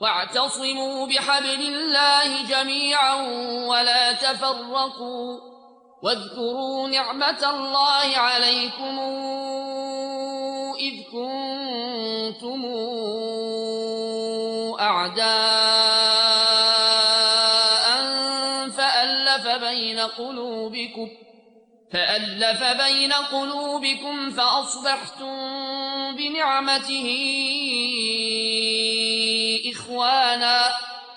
واعتصموا بحبل الله جميعا ولا تفرقوا واذكروا نعمة الله عليكم إذ كنتم أعداء فألف بين قلوبكم فأصبحتم بنعمته إخوانا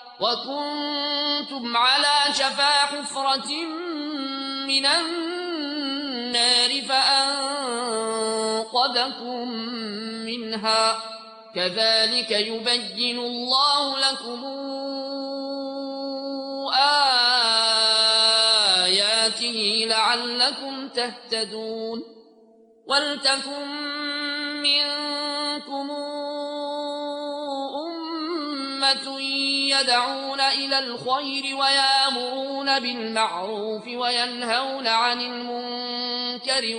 وكنتم على شفا حفرة من النار فأنقذكم منها كذلك يبين الله لكم آياته لعلكم تهتدون ولتكن منكم أمة يدعون إلى الخير ويأمرون بالمعروف وينهون عن المنكر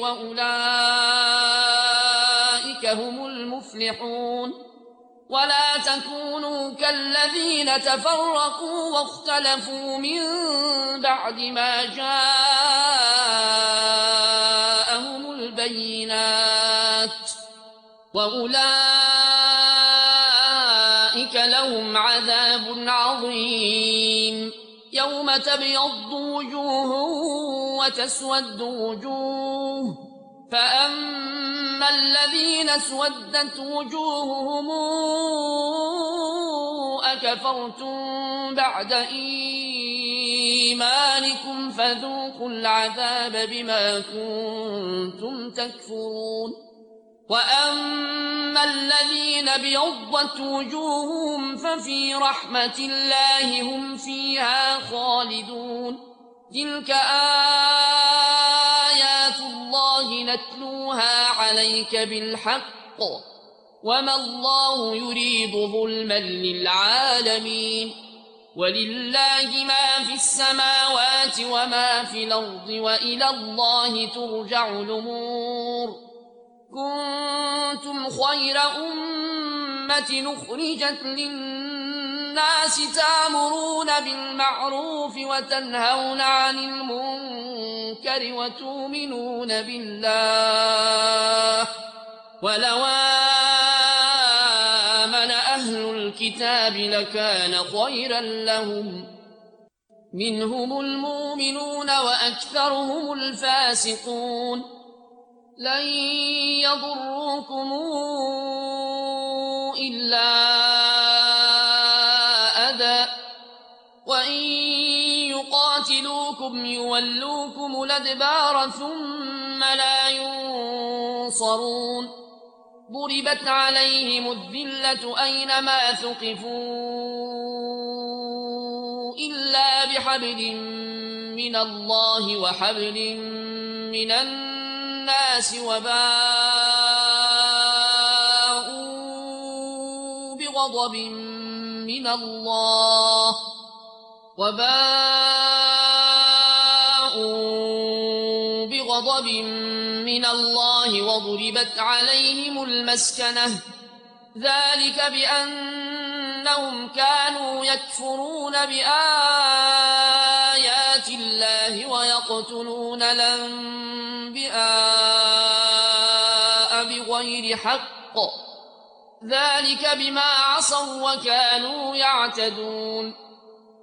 وأولئك هم المفلحون ولا تكونوا كالذين تفرقوا واختلفوا من بعد ما جاءهم البينات وأولئك لهم عذاب عظيم يوم تبيض وجوه وتسود وجوه فأما الذين اسودت وجوههم أكفرتم بعد إيمانكم فذوقوا العذاب بما كنتم تكفرون وأما الذين ابيضت وجوههم ففي رحمة الله هم فيها خالدون تلك آيات الله نتلوها عليك بالحق وما الله يريد ظلما للعالمين ولله ما في السماوات وما في الأرض وإلى الله ترجع الأمور كنتم خير أمة أخرجت للناس تأمرون بالمعروف وتنهون عن المنكر وتؤمنون بالله ولو آمن أهل الكتاب لكان خيرا لهم منهم المؤمنون وأكثرهم الفاسقون لن يضروكم إلا أذى وإن يقاتلوكم يولوكم الأدبار ثم لا ينصرون ضربت عليهم الذلة أينما ثقفوا إلا بحبل من الله وحبل من الناس وباءوا بغضب من الله وضربت عليهم المسكنة ذلك بأنهم كانوا يكفرون بآيات الله ويقتلون الأنبياء بغير حق ذلك بما عصوا وكانوا يعتدون